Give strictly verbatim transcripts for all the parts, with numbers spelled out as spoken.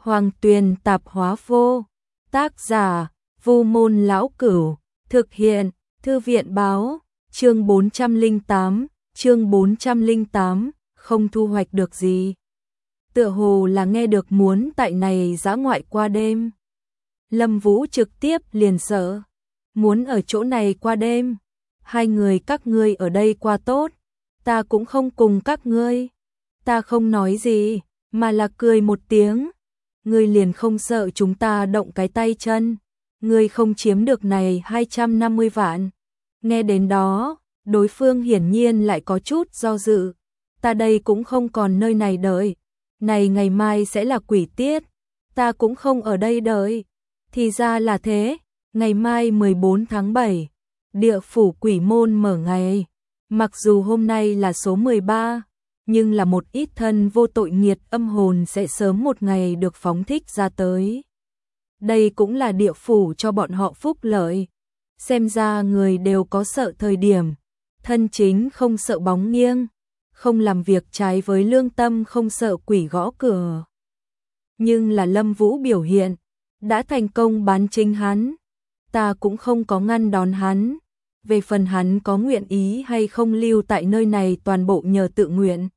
Hoàng Tuyền Tạp Hóa Vô. Tác giả: Vu Môn Lão Cửu. Thực hiện: Thư viện báo. Chương bốn trăm lẻ tám, chương bốn trăm lẻ tám, không thu hoạch được gì. Tựa hồ là nghe được muốn tại này dã ngoại qua đêm. Lâm Vũ trực tiếp liền sợ. Muốn ở chỗ này qua đêm. Hai người các ngươi ở đây qua tốt. Ta cũng không cùng các ngươi. Ta không nói gì, mà là cười một tiếng. Ngươi liền không sợ chúng ta động cái tay chân. Ngươi không chiếm được này hai trăm năm mươi vạn. Nghe đến đó, đối phương hiển nhiên lại có chút do dự. Ta đây cũng không còn nơi này đợi. Này ngày mai sẽ là quỷ tiết. Ta cũng không ở đây đợi. Thì ra là thế. Ngày mai mười bốn tháng bảy, địa phủ quỷ môn mở ngày. Mặc dù hôm nay là số mười ba, nhưng là một ít thân vô tội nghiệt âm hồn sẽ sớm một ngày được phóng thích ra tới. Đây cũng là địa phủ cho bọn họ phúc lợi. Xem ra người đều có sợ thời điểm. Thân chính không sợ bóng nghiêng, không làm việc trái với lương tâm, không sợ quỷ gõ cửa. Nhưng là Lâm Vũ biểu hiện đã thành công bán chính hắn. Ta cũng không có ngăn đón hắn. Về phần hắn có nguyện ý hay không lưu tại nơi này toàn bộ nhờ tự nguyện.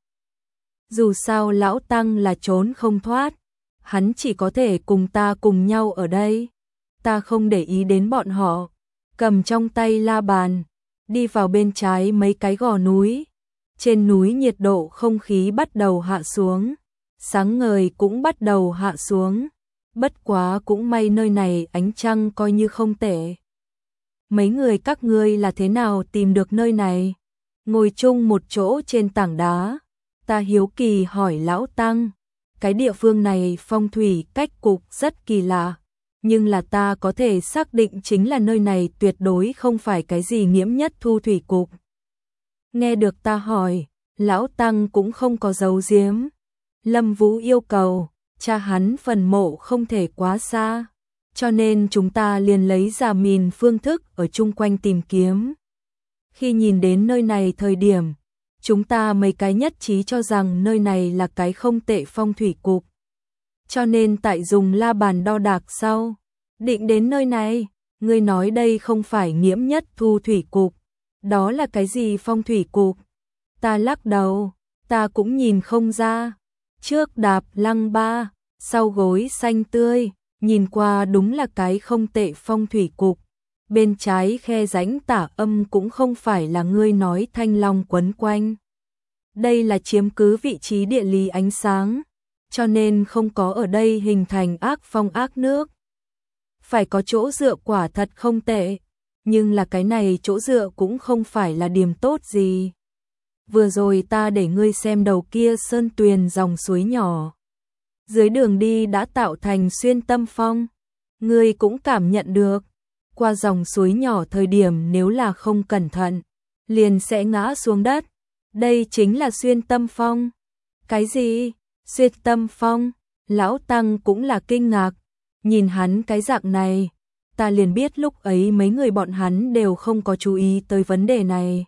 Dù sao lão tăng là trốn không thoát. Hắn chỉ có thể cùng ta cùng nhau ở đây. Ta không để ý đến bọn họ. Cầm trong tay la bàn, đi vào bên trái mấy cái gò núi. Trên núi nhiệt độ không khí bắt đầu hạ xuống. Sáng ngời cũng bắt đầu hạ xuống. Bất quá cũng may nơi này ánh trăng coi như không tệ. Mấy người các ngươi là thế nào tìm được nơi này? Ngồi chung một chỗ trên tảng đá. Ta hiếu kỳ hỏi lão tăng. Cái địa phương này phong thủy cách cục rất kỳ lạ. Nhưng là ta có thể xác định chính là nơi này tuyệt đối không phải cái gì nghiễm nhất thu thủy cục. Nghe được ta hỏi, lão tăng cũng không có giấu giếm. Lâm Vũ yêu cầu, cha hắn phần mộ không thể quá xa. Cho nên chúng ta liền lấy ra mìn phương thức ở chung quanh tìm kiếm. Khi nhìn đến nơi này thời điểm, chúng ta mấy cái nhất trí cho rằng nơi này là cái không tệ phong thủy cục. Cho nên tại dùng la bàn đo đạc sau, định đến nơi này. Ngươi nói đây không phải nghiễm nhất thu thủy cục. Đó là cái gì phong thủy cục? Ta lắc đầu, ta cũng nhìn không ra. Trước đạp lăng ba, sau gối xanh tươi, nhìn qua đúng là cái không tệ phong thủy cục. Bên trái khe rãnh tả âm cũng không phải là ngươi nói thanh long quấn quanh. Đây là chiếm cứ vị trí địa lý ánh sáng, cho nên không có ở đây hình thành ác phong ác nước. Phải có chỗ dựa quả thật không tệ, nhưng là cái này chỗ dựa cũng không phải là điểm tốt gì. Vừa rồi ta để ngươi xem đầu kia sơn tuyền dòng suối nhỏ. Dưới đường đi đã tạo thành xuyên tâm phong. Ngươi cũng cảm nhận được. Qua dòng suối nhỏ thời điểm nếu là không cẩn thận, liền sẽ ngã xuống đất. Đây chính là xuyên tâm phong. Cái gì? Xuyên tâm phong? Lão tăng cũng là kinh ngạc. Nhìn hắn cái dạng này, ta liền biết lúc ấy mấy người bọn hắn đều không có chú ý tới vấn đề này.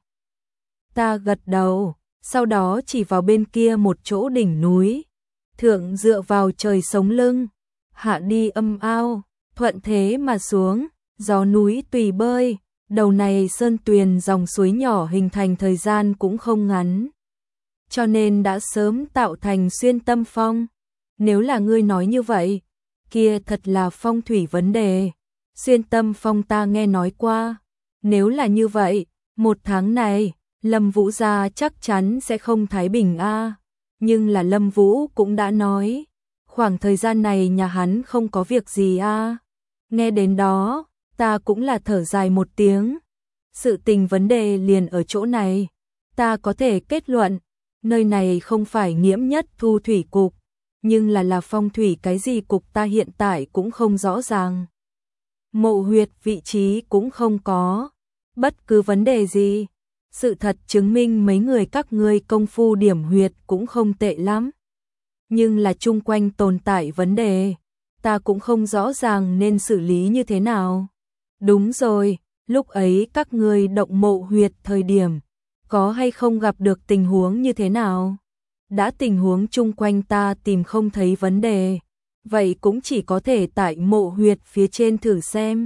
Ta gật đầu, sau đó chỉ vào bên kia một chỗ đỉnh núi. Thượng dựa vào trời sống lưng, hạ đi âm ao, thuận thế mà xuống, gió núi tùy bơi. Đầu này sơn tuyền dòng suối nhỏ hình thành thời gian cũng không ngắn, cho nên đã sớm tạo thành xuyên tâm phong. Nếu là ngươi nói như vậy, kia thật là phong thủy vấn đề. Xuyên tâm phong ta nghe nói qua. Nếu là như vậy, một tháng này, Lâm Vũ gia chắc chắn sẽ không thái bình a. Nhưng là Lâm Vũ cũng đã nói, khoảng thời gian này nhà hắn không có việc gì a. Nghe đến đó, ta cũng là thở dài một tiếng. Sự tình vấn đề liền ở chỗ này. Ta có thể kết luận, nơi này không phải nghiễm nhất thu thủy cục, nhưng là là phong thủy cái gì cục ta hiện tại cũng không rõ ràng. Mộ huyệt vị trí cũng không có. Bất cứ vấn đề gì. Sự thật chứng minh mấy người các ngươi công phu điểm huyệt cũng không tệ lắm. Nhưng là chung quanh tồn tại vấn đề. Ta cũng không rõ ràng nên xử lý như thế nào. Đúng rồi, lúc ấy các ngươi động mộ huyệt thời điểm, có hay không gặp được tình huống như thế nào? Đã tình huống chung quanh ta tìm không thấy vấn đề. vậy cũng chỉ có thể tại mộ huyệt phía trên thử xem.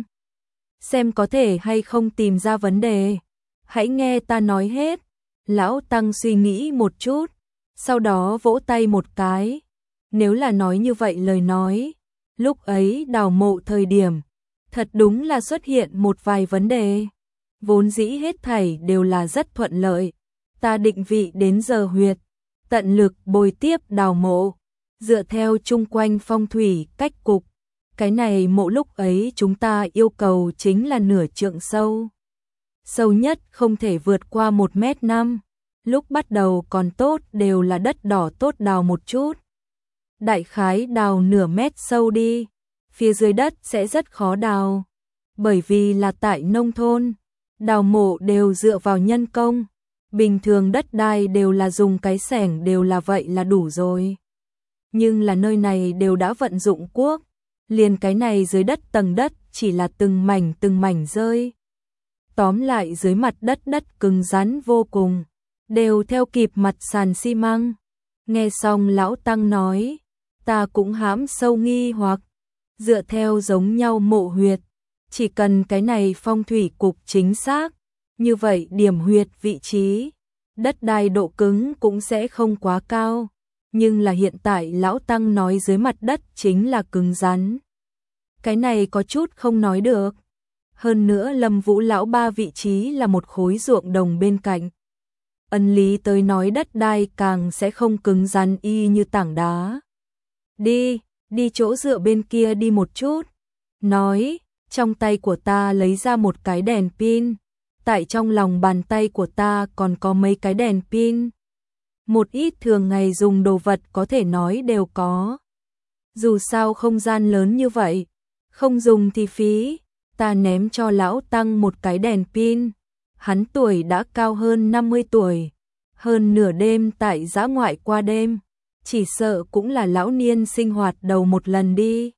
Xem có thể hay không tìm ra vấn đề. Hãy nghe ta nói hết. Lão Tăng suy nghĩ một chút, sau đó vỗ tay một cái. Nếu là nói như vậy lời nói, lúc ấy đào mộ thời điểm, thật đúng là xuất hiện một vài vấn đề. Vốn dĩ hết thảy đều là rất thuận lợi. Ta định vị đến giờ huyệt, tận lực bồi tiếp đào mộ, dựa theo chung quanh phong thủy cách cục. Cái này mộ lúc ấy chúng ta yêu cầu chính là nửa trượng sâu. Sâu nhất không thể vượt qua một mét năm. Lúc bắt đầu còn tốt, đều là đất đỏ tốt đào một chút. Đại khái đào nửa mét sâu đi, phía dưới đất sẽ rất khó đào. Bởi vì là tại nông thôn, đào mộ đều dựa vào nhân công. Bình thường đất đai đều là dùng cái xẻng, đều là vậy là đủ rồi. Nhưng là nơi này đều đã vận dụng cuốc, liền cái này dưới đất tầng đất chỉ là từng mảnh từng mảnh rơi. Tóm lại dưới mặt đất đất cứng rắn vô cùng, đều theo kịp mặt sàn xi măng. Nghe xong Lão Tăng nói, ta cũng hãm sâu nghi hoặc, dựa theo giống nhau mộ huyệt, chỉ cần cái này phong thủy cục chính xác, như vậy điểm huyệt vị trí, đất đai độ cứng cũng sẽ không quá cao. Nhưng là hiện tại Lão Tăng nói dưới mặt đất chính là cứng rắn. Cái này có chút không nói được. Hơn nữa Lâm Vũ lão ba vị trí là một khối ruộng đồng bên cạnh. Ân lý tới nói đất đai càng sẽ không cứng rắn y như tảng đá. Đi, đi chỗ dựa bên kia đi một chút. Nói, trong tay của ta lấy ra một cái đèn pin. Tại trong lòng bàn tay của ta còn có mấy cái đèn pin. Một ít thường ngày dùng đồ vật có thể nói đều có. Dù sao không gian lớn như vậy, không dùng thì phí. Ta ném cho Lão Tăng một cái đèn pin. Hắn tuổi đã cao hơn năm mươi tuổi, hơn nửa đêm tại dã ngoại qua đêm, chỉ sợ cũng là lão niên sinh hoạt đầu một lần đi.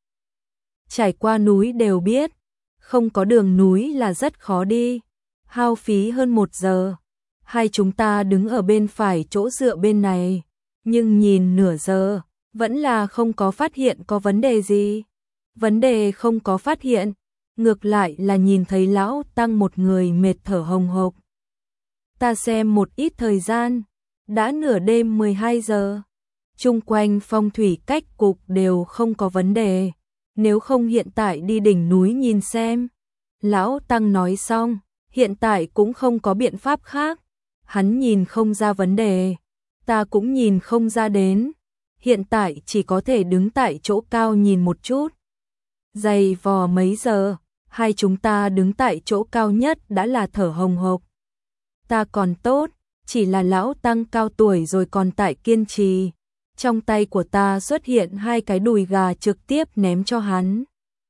Trải qua núi đều biết, không có đường núi là rất khó đi, hao phí hơn một giờ. Hai chúng ta đứng ở bên phải chỗ dựa bên này, nhưng nhìn nửa giờ, vẫn là không có phát hiện có vấn đề gì. Vấn đề không có phát hiện, ngược lại là nhìn thấy Lão Tăng một người mệt thở hồng hộc. Ta xem một ít thời gian, đã nửa đêm mười hai giờ, chung quanh phong thủy cách cục đều không có vấn đề, nếu không hiện tại đi đỉnh núi nhìn xem. Lão Tăng nói xong, hiện tại cũng không có biện pháp khác, hắn nhìn không ra vấn đề, ta cũng nhìn không ra đến, hiện tại chỉ có thể đứng tại chỗ cao nhìn một chút. Dày vò mấy giờ, hai chúng ta đứng tại chỗ cao nhất đã là thở hồng hộc. Ta còn tốt, chỉ là Lão Tăng cao tuổi rồi còn tại kiên trì. Trong tay của ta xuất hiện hai cái đùi gà trực tiếp ném cho hắn.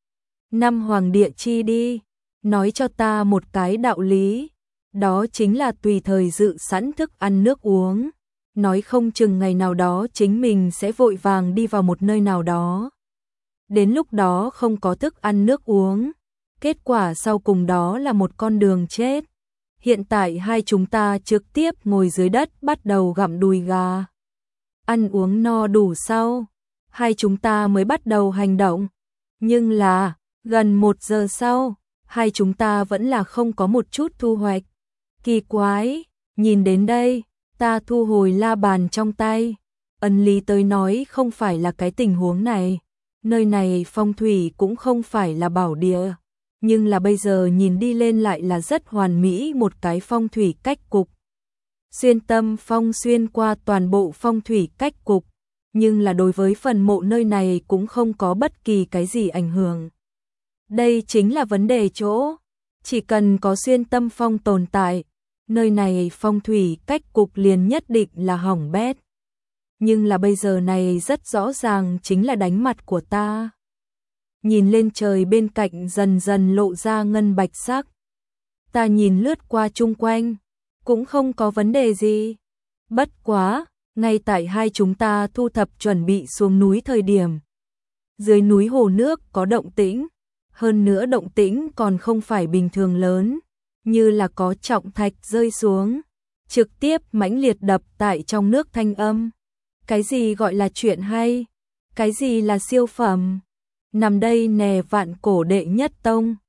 Năm hoàng địa chi đi, nói cho ta một cái đạo lý, đó chính là tùy thời dự sẵn thức ăn nước uống. Nói không chừng ngày nào đó chính mình sẽ vội vàng đi vào một nơi nào đó. Đến lúc đó không có thức ăn nước uống, kết quả sau cùng đó là một con đường chết. Hiện tại hai chúng ta trực tiếp ngồi dưới đất bắt đầu gặm đùi gà. Ăn uống no đủ sau, hai chúng ta mới bắt đầu hành động. Nhưng là, gần một giờ sau, hai chúng ta vẫn là không có một chút thu hoạch. Kỳ quái, nhìn đến đây, ta thu hồi la bàn trong tay. Ân lý tới nói không phải là cái tình huống này. Nơi này phong thủy cũng không phải là bảo địa, nhưng là bây giờ nhìn đi lên lại là rất hoàn mỹ một cái phong thủy cách cục. Xuyên tâm phong xuyên qua toàn bộ phong thủy cách cục, nhưng là đối với phần mộ nơi này cũng không có bất kỳ cái gì ảnh hưởng. Đây chính là vấn đề chỗ, chỉ cần có xuyên tâm phong tồn tại, nơi này phong thủy cách cục liền nhất định là hỏng bét. Nhưng là bây giờ này rất rõ ràng chính là đánh mặt của ta. Nhìn lên trời bên cạnh dần dần lộ ra ngân bạch sắc. Ta nhìn lướt qua chung quanh, cũng không có vấn đề gì. Bất quá, ngay tại hai chúng ta thu thập chuẩn bị xuống núi thời điểm. Dưới núi hồ nước có động tĩnh, hơn nữa động tĩnh còn không phải bình thường lớn, như là có trọng thạch rơi xuống, trực tiếp mãnh liệt đập tại trong nước thanh âm. Cái gì gọi là chuyện hay? Cái gì là siêu phẩm? Nằm đây nè vạn cổ đệ nhất tông.